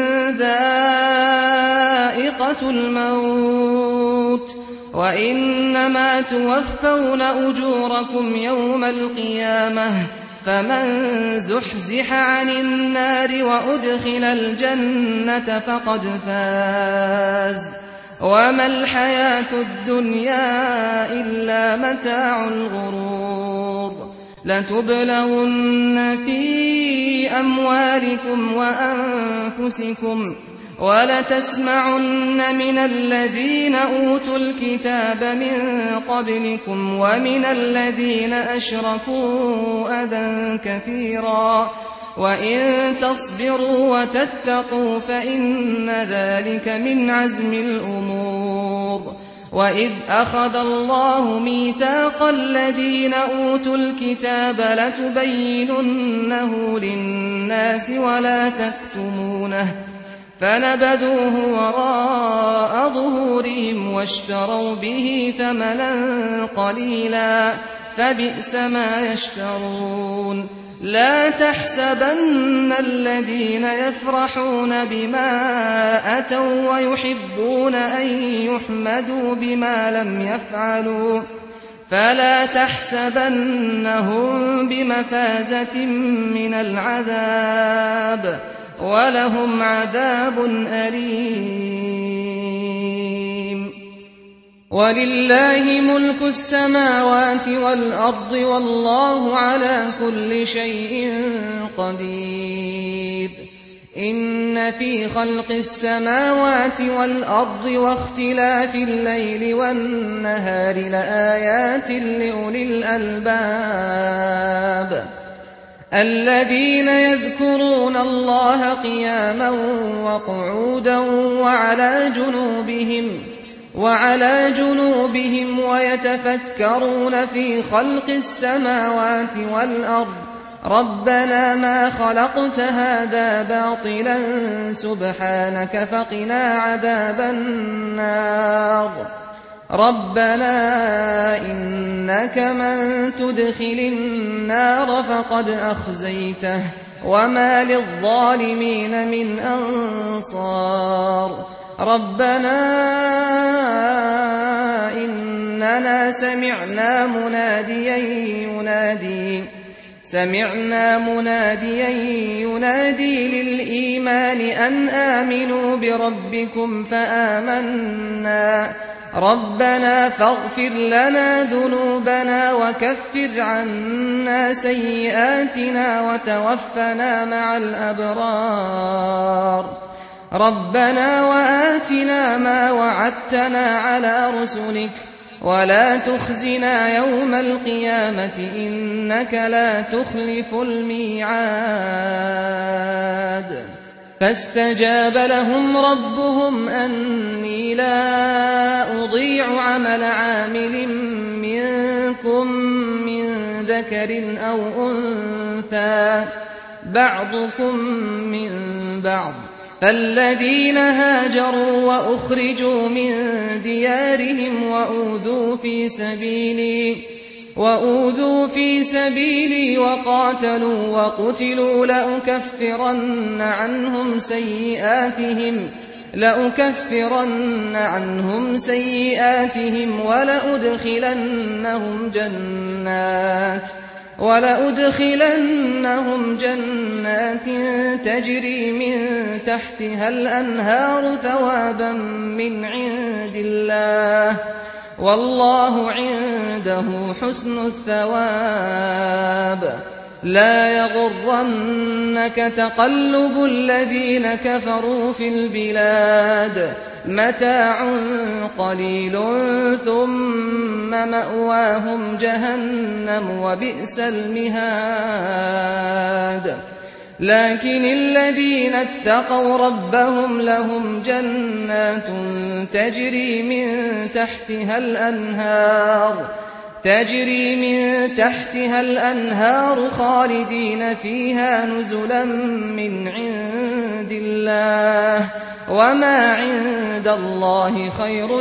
ذائقة الموت وإنما توفون أجوركم يوم القيامة فمن زحزح عن النار وأدخل الجنة فقد فاز وما الحياة الدنيا إلا متاع الغرور لتبلغن في أموالكم وأنفسكم ولتسمعن من الذين أوتوا الكتاب من قبلكم ومن الذين أشركوا أذى كثيرا وإن تصبروا وتتقوا فإن ذلك من عزم الأمور وإذ أخذ الله ميثاق الذين أوتوا الكتاب لتبيننه للناس ولا تكتمونه فنبذوه وراء ظهورهم واشتروا به ثمنا قليلا فبئس ما يشترون لا تحسبن الذين يفرحون بما أتوا ويحبون أن يحمدوا بما لم يفعلوا فلا تحسبنهم بمفازة من العذاب ولهم عذاب أليم ولله ملك السماوات والأرض والله على كل شيء قدير إن في خلق السماوات والأرض واختلاف الليل والنهار لآيات لأولي الألباب الذين يذكرون الله قياما وقعودا وعلى جنوبهم وعلى جنوبهم ويتفكرون في خلق السماوات والأرض ربنا ما خلقت هذا باطلا سبحانك فقنا عذاب النار ربنا إنك من تدخل النار فقد أخزيته وما للظالمين من أنصار ربنا إننا سمعنا مناديا ينادي سمعنا مناديا ينادي للإيمان أن آمنوا بربكم فآمنا ربنا فاغفر لنا ذنوبنا وكفر عنا سيئاتنا وتوفنا مع الأبرار ربنا وآتنا ما وعدتنا على رسلك ولا تخزنا يوم القيامة إنك لا تخلف الميعاد فاستجاب لهم ربهم أني لا أضيع عمل عامل منكم من ذكر أو أنثى بعضكم من بعض فالذين هاجروا وأخرجوا من ديارهم وأوذوا في سبيلي وأوذوا في سبيلي وقاتلوا وقتلوا لأكفرن عنهم سيئاتهم لأكفرن عنهم سيئاتهم ولأدخلنهم جنات ولأدخلنهم جنات تجري من تحتها الأنهار ثوابا من عند الله والله عنده حسن الثواب لا يغرنك تقلب الذين كفروا في البلاد متاع قليل ثم مأواهم جهنم وبئس المهاد لكن الذين اتقوا ربهم لهم جنات تجري من تحتها الأنهار تجري من تحتها الأنهار خالدين فيها نزلا من عند الله وما عند الله خير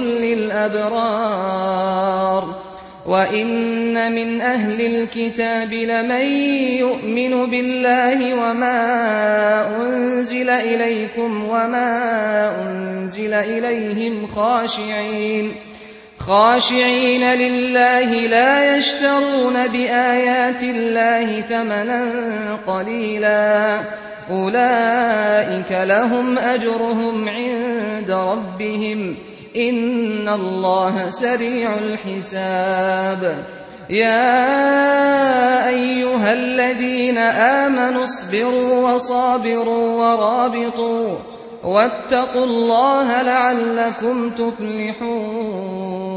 للأبرار وإن من أهل الكتاب لمن يؤمن بالله وما أنزل إليكم وما أنزل إليهم خاشعين خاشعين لله لا يشترون بآيات الله ثمنا قليلا أولئك لهم أجرهم عند ربهم إن الله سريع الحساب يا أيها الذين آمنوا اصبروا وصابروا ورابطوا واتقوا الله لعلكم تفلحون